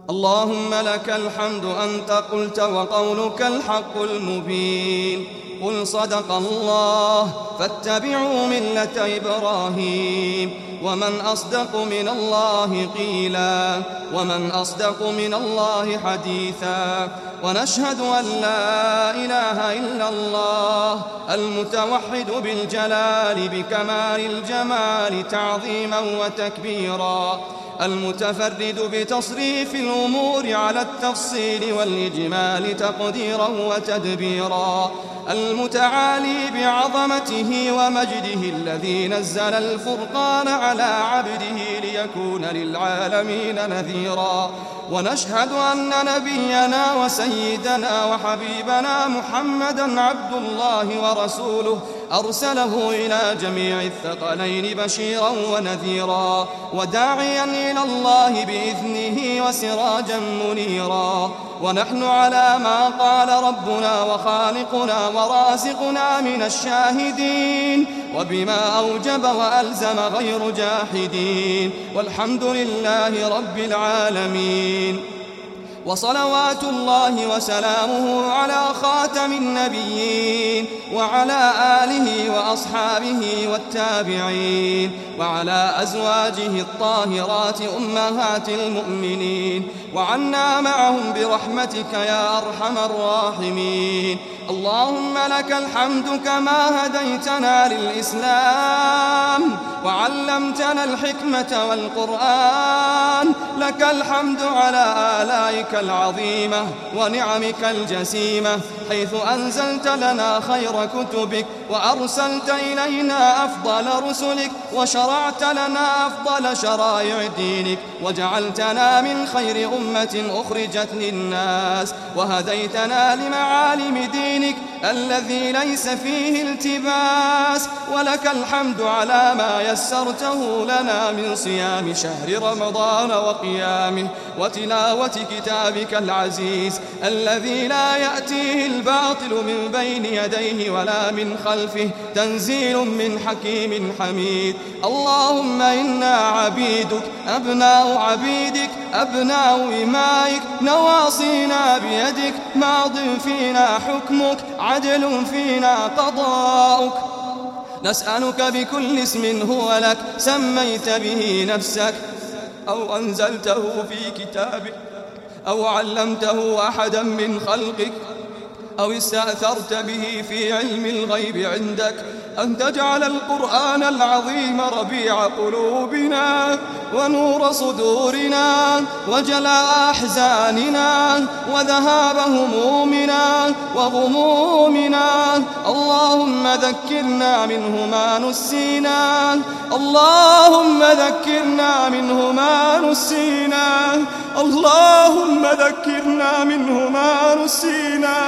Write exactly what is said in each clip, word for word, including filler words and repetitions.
اللهم لك الحمد أنت قلت وقولك الحق المبين. قل صدق الله فاتبعوا ملة إبراهيم. ومن أصدق من الله قيلا ومن أصدق من الله حديثا. ونشهد أن لا إله إلا الله المتوحد بالجلال بكمال الجمال تعظيما وتكبيرا، المتفرد بتصريف الأمور على التفصيل والإجمال تقديرا وتدبيرا، المتعالي بعظمته ومجده الذي نزل الفرقان على عبده ليكون للعالمين نذيرا. ونشهد أن نبينا وسيدنا وحبيبنا محمدًا عبد الله ورسوله أرسله إلى جميع الثقلين بشيرا ونذيرا، وداعيا إلى الله بإذنه وسراجا منيرا. ونحن على ما قال ربنا وخالقنا ورازقنا من الشاهدين، وبما أوجب وألزم غير جاحدين، والحمد لله رب العالمين. وصلوات الله وسلامه على خاتم النبيين وعلى آله وأصحابه والتابعين وعلى أزواجه الطاهرات أمهات المؤمنين، وعنا معهم برحمتك يا أرحم الراحمين. اللهم لك الحمد كما هديتنا للإسلام وعلمتنا الحكمة والقرآن. لك الحمد على آلائك العظيمة ونعمك الجسيمة، حيث أنزلت لنا خير كتبك وأرسلت إلينا أفضل رسلك وشرعت لنا أفضل شرائع دينك، وجعلتنا من خير أمة أخرجت للناس، وهديتنا لمعالم دينك الذي ليس فيه التباس. ولك الحمد على ما يسرته لنا من صيام شهر رمضان وقيامه وتلاوة كتابك العزيز الذي لا يأتيه الباطل من بين يديه ولا من خلفه، تنزيل من حكيم حميد. اللهم إنا عبيدك أبناء عبيدك أبناء إمائك، نواصينا بيدك، ماض فينا حكمك، عدل فينا قضاؤك. نسألك بكل اسم هو لك سميت به نفسك أو أنزلته في كتابك أو علمته أحدا من خلقك أو استأثرت به في علم الغيب عندك، أن تجعل القرآن العظيم ربيع قلوبنا ونور صدورنا وجلاء أحزاننا وذهاب همومنا وغمومنا. اللهم ذكرنا منه ما نسينا، اللهم ذكرنا منه ما نسينا، اللهم ذكرنا منه ما نسينا،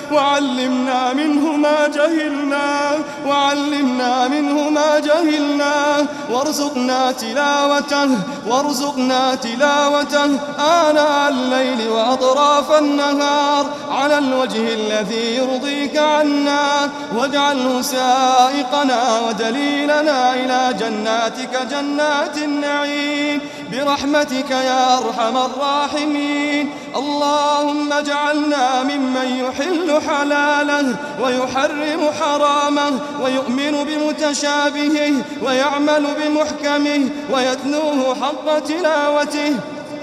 وعلمنا منه ما جهلنا، وعلمنا منه ما جهلنا، وارزقنا تلاوته وارزقنا تلاوته آناء الليل وأطراف النهار على الوجه الذي يرضيك عنا، واجعله سائقنا ودليلنا إلى جناتك جنات النعيم برحمتك يا أرحم الراحمين. اللهم اجعلنا ممن يحل حلاله ويحرم حرامه ويؤمن بمتشابهه ويعمل بمحكمه ويتلوه حق تلاوته.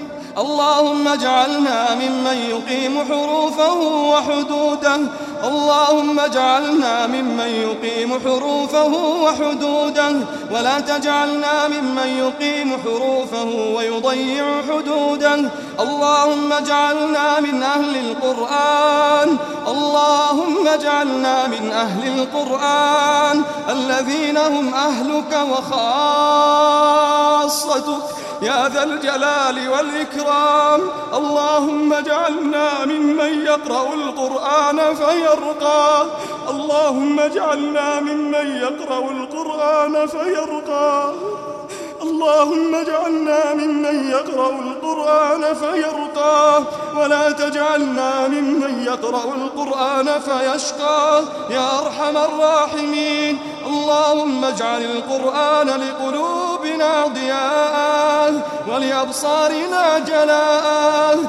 اللهم اجعلنا ممن يقيم حروفه وحدوده، اللهم اجعلنا ممن يقيم حروفه وحدوده، ولا تجعلنا ممن يقيم حروفه ويضيع حدوده. اللهم اجعلنا من أهل القرآن، اللهم اجعلنا من أهل القرآن الذين هم أهلك وخاصتك يا ذا الجلال والإكرام. اللهم اجعلنا ممن يقرأ القرآن فيرقى، اللهم اجعلنا ممن يقرأ القرآن فيرقى، اللهم اجعلنا ممن يقرأ القرآن فيرقى، ولا تجعلنا ممن يقرأ القرآن فيشقى يا أرحم الراحمين. اللهم اجعل القرآن لقلوبنا ضياء ولأبصارنا جلاء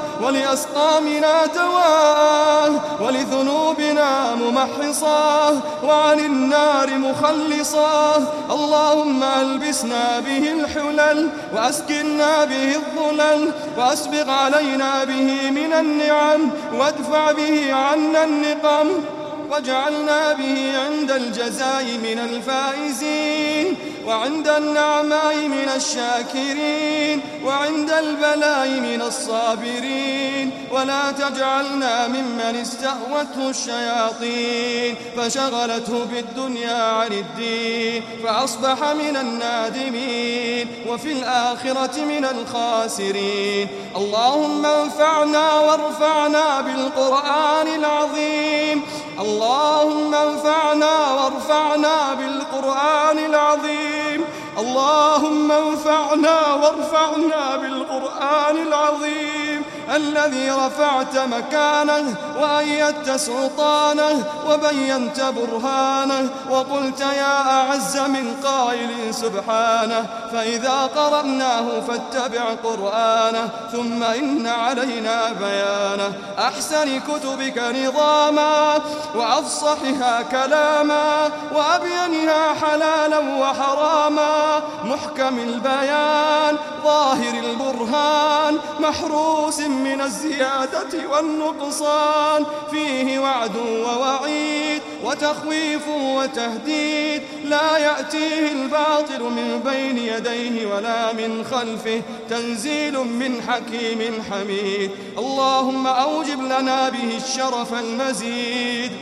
لأسقامنا دواء ولذنوبنا ممحصا وعن النار مخلصا. اللهم ألبسنا به الحلل وأسكننا به الظلل وأسبغ علينا به من النعم وادفع به عنا النقم واجعلنا به عند الجزاء من الفائزين وعند النعماء من الشاكرين وعند البلاء من الصابرين. ولا تجعلنا ممن استهوته الشياطين فشغلته بالدنيا عن الدين فأصبح من النادمين وفي الآخرة من الخاسرين. اللهم انفعنا وارفعنا بالقرآن العظيم. اللهم انفعنا وارفعنا بالقرآن العظيم. اللهم انفعنا وارفعنا بالقرآن العظيم الذي رفعت مكانه وأيدت سلطانه وبينت برهانه وقلت يا أعز من قائل سبحانه فإذا قرأناه فاتبع قرآنه ثم إن علينا بيانه. أحسن كتبك نظاما وأفصحها كلاما وأبينها حلالا وحراما محكم البيان ظاهر البرهان محروس من الزيادة والنقصان فيه وعد ووعيد وتخويف وتهديد لا يأتيه الباطل من بين يديه ولا من خلفه تنزيل من حكيم حميد. اللهم أوجب لنا به الشرف المزيد.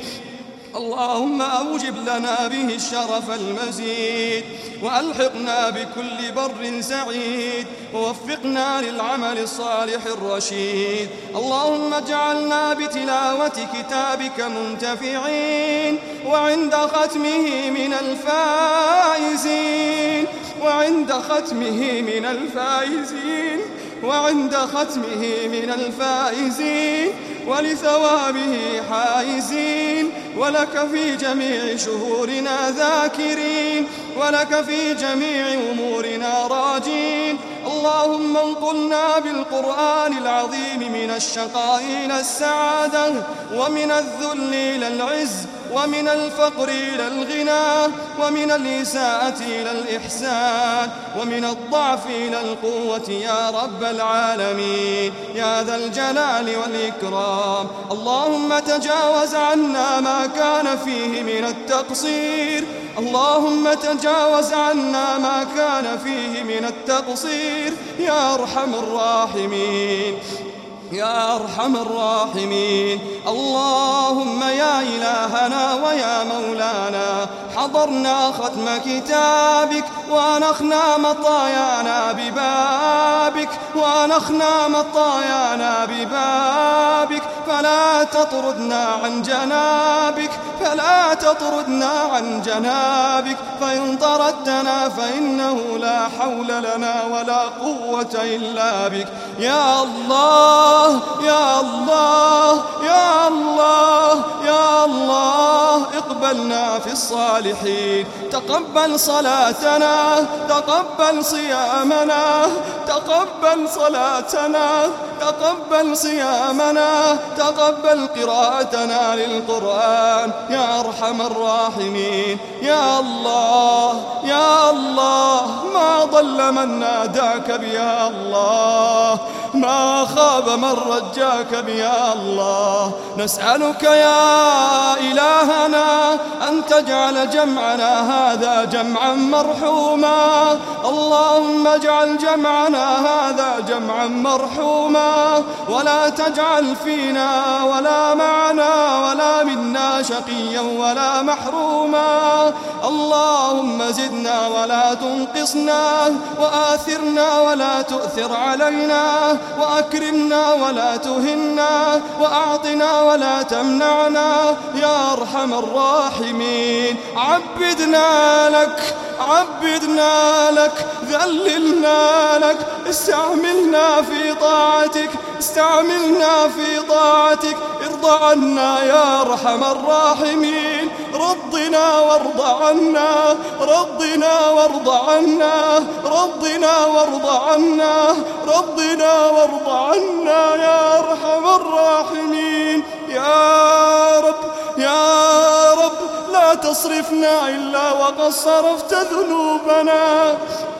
اللهم أوجب لنا به الشرف المزيد وألحقنا بكل بر سعيد ووفقنا للعمل الصالح الرشيد. اللهم اجعلنا بتلاوة كتابك منتفعين وعند ختمه من الفائزين وعند ختمه من الفائزين وعند ختمه من الفائزين ولثوابه حائزين ولك في جميع شهورنا ذاكرين ولك في جميع أمورنا راجين. اللهم انقلنا بالقرآن العظيم من الشقاء إلى السعادة ومن الذل إلى العز ومن الفقر إلى الغنى ومن الإساءة إلى الإحسان ومن الضعف إلى القوة يا رب العالمين يا ذا الجلال والإكرام. اللهم تجاوز عنا ما كان فيه من التقصير. اللهم تجاوز عنا ما كان فيه من التقصير يا أرحم الراحمين يا أرحم الراحمين. اللهم يا إلهنا ويا مولانا حضرنا ختم كتابك وأنخنا مطايانا ببابك وأنخنا مطايانا ببابك فلا تطردنا عن جنابك فلا تطردنا عن جنابك فإن طردتنا فإنه لا حول لنا ولا قوة إلا بك. يا الله يا الله يا الله يا الله اقبلنا في الصالحين. تقبل صلاتنا تقبل صيامنا تقبل صلاتنا تقبل صيامنا تقبل قراءتنا للقرآن يا أرحم الراحمين. يا الله يا الله ما ضل من ناداك بيا الله ما خاب من رجاك بيا الله. نسألك يا إلهنا أن تجعل جمعنا هذا جمعا مرحوما. اللهم اجعل جمعنا هذا جمعا مرحوما ولا تجعل فينا ولا معنا ولا منا شقيا ولا محروما. اللهم زدنا ولا تنقصنا وآثرنا ولا تؤثر علينا وأكرمنا ولا تهنا وأعطنا ولا تمنعنا يا أرحم الراحمين. عبدنا لك عبدنا لك ذللنا لك استعملنا في طاعتك استعملنا في طاعتك. ارض عنا يا أرحم الراحمين. رضنا وارض عنا رضنا وارض عنا رضنا وارض عنا رضنا وارض عنا يا أرحم الراحمين. يا رب يا رب لا تصرفنا إلا وقد صرفت ذنوبنا.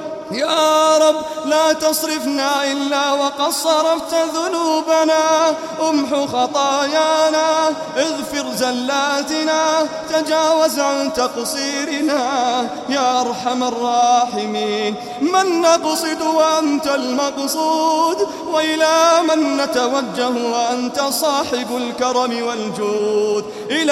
يا رب لا تصرفنا إلا وقد صرفت ذنوبنا. امحو خطايانا، اغفر زلاتنا، تجاوز عن تقصيرنا يا أرحم الراحمين. من نقصد وأنت المقصود، وإلى من نتوجه وأنت صاحب الكرم والجود.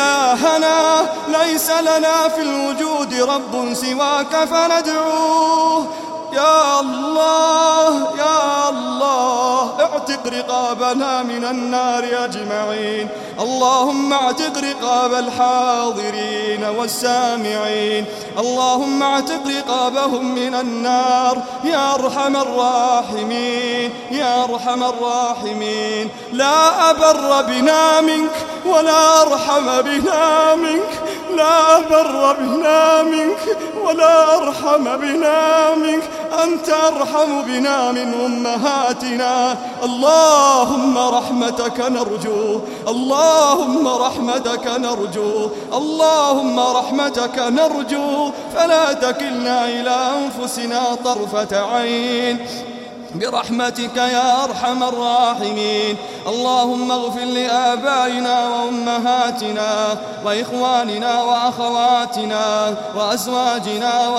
إلهنا ليس لنا في الوجود رب سواك فندعوه. يا الله يا الله اعتق رقابنا من النار أجمعين. اللهم اعتق رقاب الحاضرين والسامعين. اللهم اعتق رقابهم من النار يا أرحم الراحمين يا أرحم الراحمين. لا أبر بنا منك ولا أرحم بنا منك، لا أبر بنا منك ولا أرحم بنا منك. أنت أرحم بنا من أمهاتنا. اللهم رحمتك نرجو، اللهم رحمتك نرجو، اللهم رحمتك نرجو. فلا تكلنا إلى أنفسنا طرفة عين برحمتك يا أرحم الراحمين. اللهم اغفر لآبائنا وأمهاتنا وإخواننا وأخواتنا وأزواجنا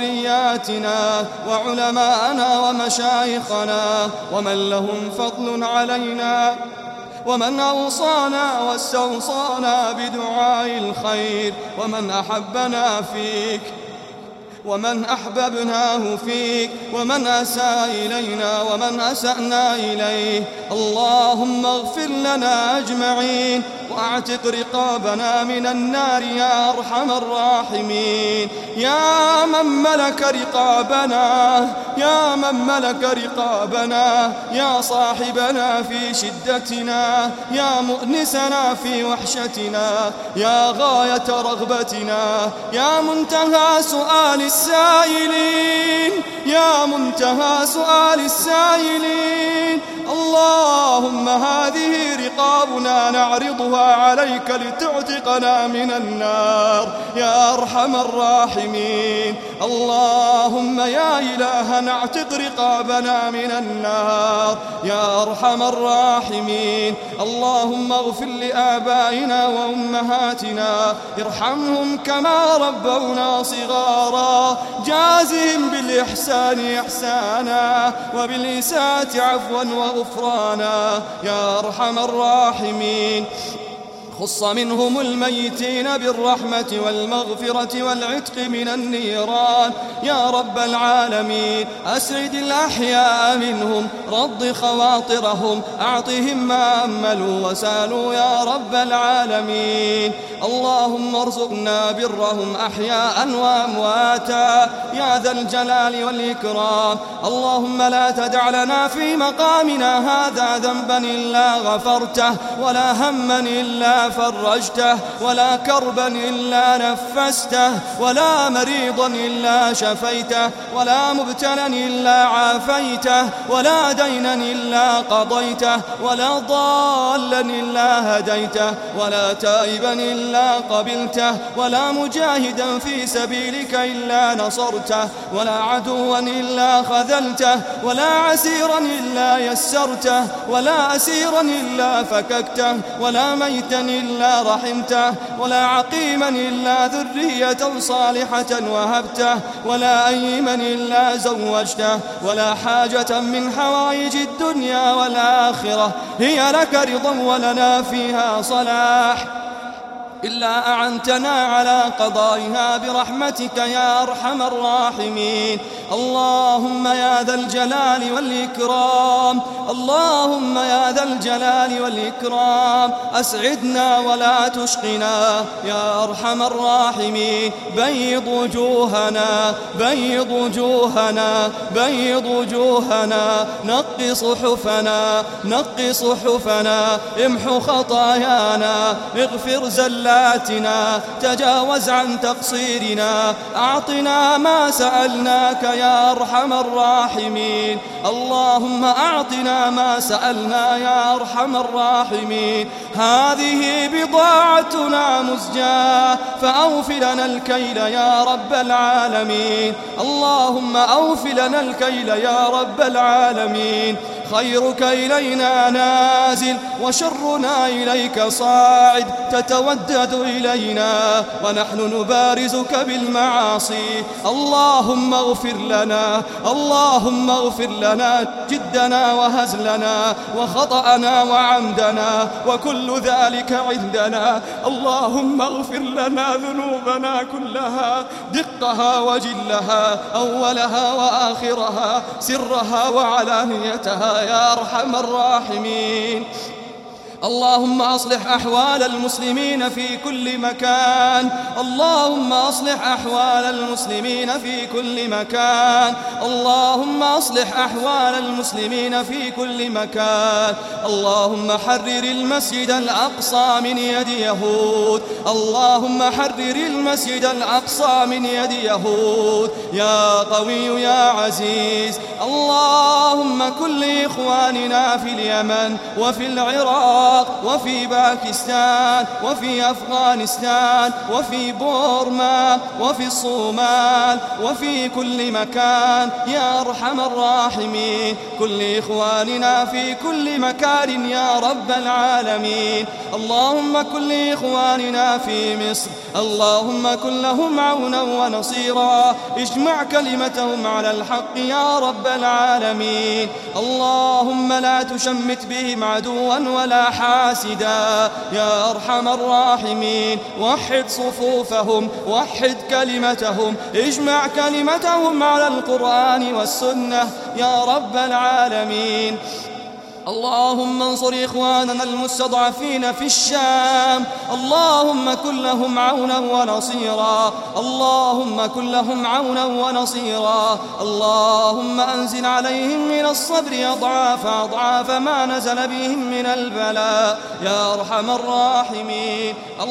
وذرياتنا وعلماءنا ومشايخنا ومن لهم فضل علينا، ومن أوصانا واستوصانا بدعاء الخير، ومن أحبنا فيك ومن أحببناه فيك، ومن أساء إلينا ومن أسأنا إليه. اللهم اغفر لنا أجمعين واعتق رقابنا من النار يا أرحم الراحمين. يا من ملك رقابنا، يا من ملك رقابنا، يا صاحبنا في شدتنا، يا مؤنسنا في وحشتنا، يا غاية رغبتنا، يا منتهى سؤال السائلين، يا منتهى سؤال السائلين. اللهم هذه رقابنا نعرضها عليك لتعتقنا من النار يا أرحم الراحمين. اللهم يا إلهنا اعتق رقابنا من النار يا أرحم الراحمين. اللهم اغفر لآبائنا وأمهاتنا، ارحمهم كما ربونا صغارا، جازهم بالإحسان إحسانا وبالإساءة عفوا وغفرانا يا أرحم الراحمين. خص منهم الميتين بالرحمة والمغفرة والعتق من النيران يا رب العالمين. أسعد الأحياء منهم، رض خواطرهم، أعطهم ما أملوا وسالوا يا رب العالمين. اللهم ارزقنا برهم أحياء وأمواتا يا ذا الجلال والإكرام. اللهم لا تدع لنا في مقامنا هذا ذنبا إلا غفرته، ولا هما إلا فرجته، ولا كربا إلا نفسته، ولا مريضا إلا شفيته، ولا مبتلا إلا عافيته، ولا دينا إلا قضيته، ولا ضالا إلا هديته، ولا تائبا إلا قبلته، ولا مجاهدا في سبيلك إلا نصرته، ولا عدوا إلا خذلته، ولا عسيرا إلا يسرته، ولا أسيرا إلا فككته، ولا ميتا إلا رحمته، ولا عقيما إلا ذرية صالحة وهبته، ولا أيما إلا زوجته، ولا حاجة من حوائج الدنيا والآخرة هي لك رضا ولنا فيها صلاح إلا أعنتنا على قضائها برحمتك يا أرحم الراحمين. اللهم يا ذا الجلال والإكرام، اللهم يا ذا الجلال والإكرام، أسعدنا ولا تشقنا يا أرحم الراحمين. بيض وجوهنا، بيض وجوهنا، بيض وجوهنا، نق صحفنا، نق صحفنا، امحو خطايانا، اغفر زلاتنا صلاتنا، تجاوز عن تقصيرنا، أعطنا ما سألناك يا أرحم الراحمين. اللهم أعطنا ما سألنا يا أرحم الراحمين. هذه بضاعتنا مزجاة فأوف لنا الكيل يا رب العالمين. اللهم أوف لنا الكيل يا رب العالمين. خيرك إلينا نازل وشرنا إليك صاعد، تتودد إلينا ونحن نبارزك بالمعاصي. اللهم اغفر لنا، اللهم اغفر لنا جدنا وهزلنا وخطأنا وعمدنا وكل ذلك عندنا. اللهم اغفر لنا ذنوبنا كلها، دقها وجلها، أولها وآخرها، سرها وعلانيتها يا أرحم الراحمين. اللهم أصلح أحوال المسلمين في كل مكان، اللهم أصلح أحوال المسلمين في كل مكان، اللهم أصلح أحوال المسلمين في كل مكان. اللهم حرر المسجد الأقصى من يد يهود، اللهم حرر المسجد الأقصى من يد يهود يا قوي يا عزيز. اللهم كن لإخواننا في اليمن وفي العراق وفي باكستان وفي أفغانستان وفي بورما وفي الصومال وفي كل مكان يا أرحم الراحمين. كل إخواننا في كل مكان يا رب العالمين. اللهم كن لإخواننا في مصر، اللهم كن لهم عونا ونصيرا، اجمع كلمتهم على الحق يا رب العالمين. اللهم لا تشمت بهم عدوا ولا حاسدا يا أرحم الراحمين. وحد صفوفهم، وحد كلمتهم، اجمع كلمتهم على القرآن والسنة يا رب العالمين. اللهم انصر إخواننا المستضعفين في الشام، اللهم كن لهم عونا ونصيرا، اللهم كن لهم عونا ونصيرا. اللهم أنزل عليهم من الصبر أضعاف أضعاف ما نزل بهم من البلاء يا أرحم الراحمين.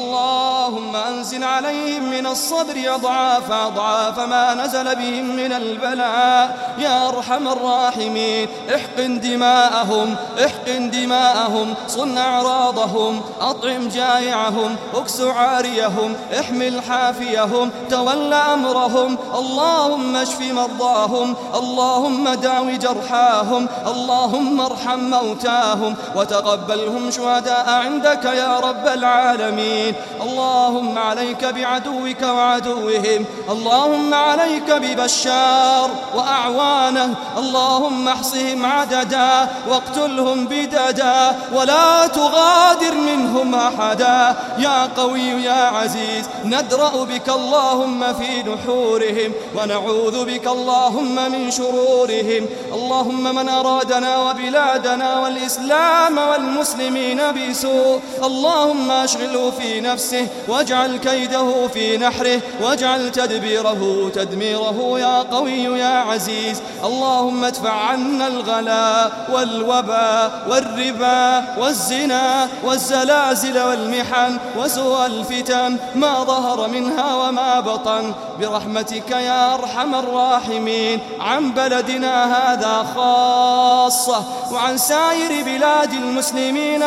اللهم أنزل عليهم من الصبر أضعاف أضعاف ما نزل بهم من البلاء يا أرحم الراحمين. احقن دماءهم، احقن دماءهم، صن أعراضهم، أطعم جائعهم، اكس عاريهم، احمل حافيهم، تول أمرهم. اللهم اشف مرضاهم، اللهم داو جرحاهم، اللهم ارحم موتاهم وتقبلهم شهداء عندك يا رب العالمين. اللهم عليك بعدوك وعدوهم، اللهم عليك ببشار وأعوانه، اللهم احصهم عددا واقتلهم بددا ولا تغادر منهم أحدا يا قوي يا عزيز. ندرأ بك اللهم في نحورهم ونعوذ بك اللهم من شرورهم. اللهم من أرادنا وبلادنا والإسلام والمسلمين بسوء اللهم أشغله في نفسه واجعل كيده في نحره واجعل تدبيره تدميره يا قوي يا عزيز. اللهم ادفع عنا الغلاء والوباء والربا والزنا والزلازل والمحن وسوء الفتن ما ظهر منها وما بطن برحمتك يا أرحم الراحمين، عن بلدنا هذا خاصة وعن سائر بلاد المسلمين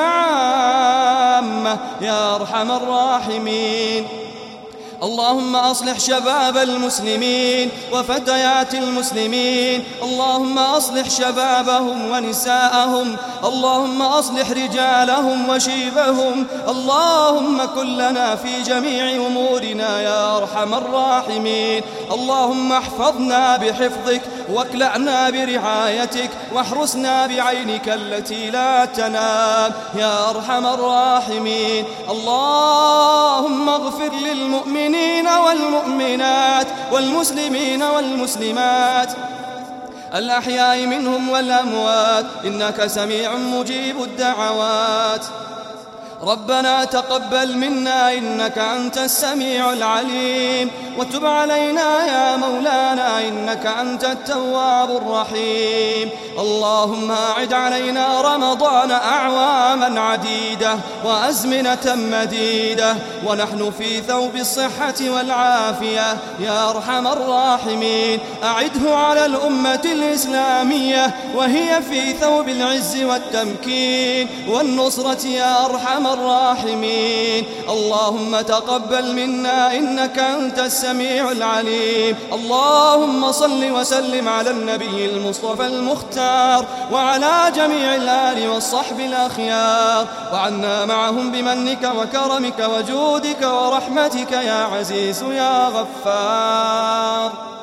عامة يا أرحم الراحمين. اللهم أصلح شباب المسلمين وفتيات المسلمين، اللهم أصلح شبابهم ونساءهم، اللهم أصلح رجالهم وشيبهم. اللهم كن لنا في جميع أمورنا يا أرحم الراحمين. اللهم احفظنا بحفظك واكلعنا برعايتك واحرسنا بعينك التي لا تنام يا أرحم الراحمين. اللهم اغفر للمؤمنين والمؤمنات والمسلمين والمسلمات الأحياء منهم والأموات إنك سميع مجيب الدعوات. ربنا تقبل منا إنك أنت السميع العليم، وتب علينا يا مولانا إنك أنت التواب الرحيم. اللهم أعد علينا رمضان أعواما عديدة وأزمنة مديدة ونحن في ثوب الصحة والعافية يا أرحم الراحمين. أعده على الأمة الإسلامية وهي في ثوب العز والتمكين والنصرة يا أرحم الراحمين. اللهم تقبل منا إنك أنت السميع العليم. اللهم صل وسلم على النبي المصطفى المختار وعلى جميع الآل والصحب الأخيار، وعنا معهم بمنك وكرمك وجودك ورحمتك يا عزيز يا غفار.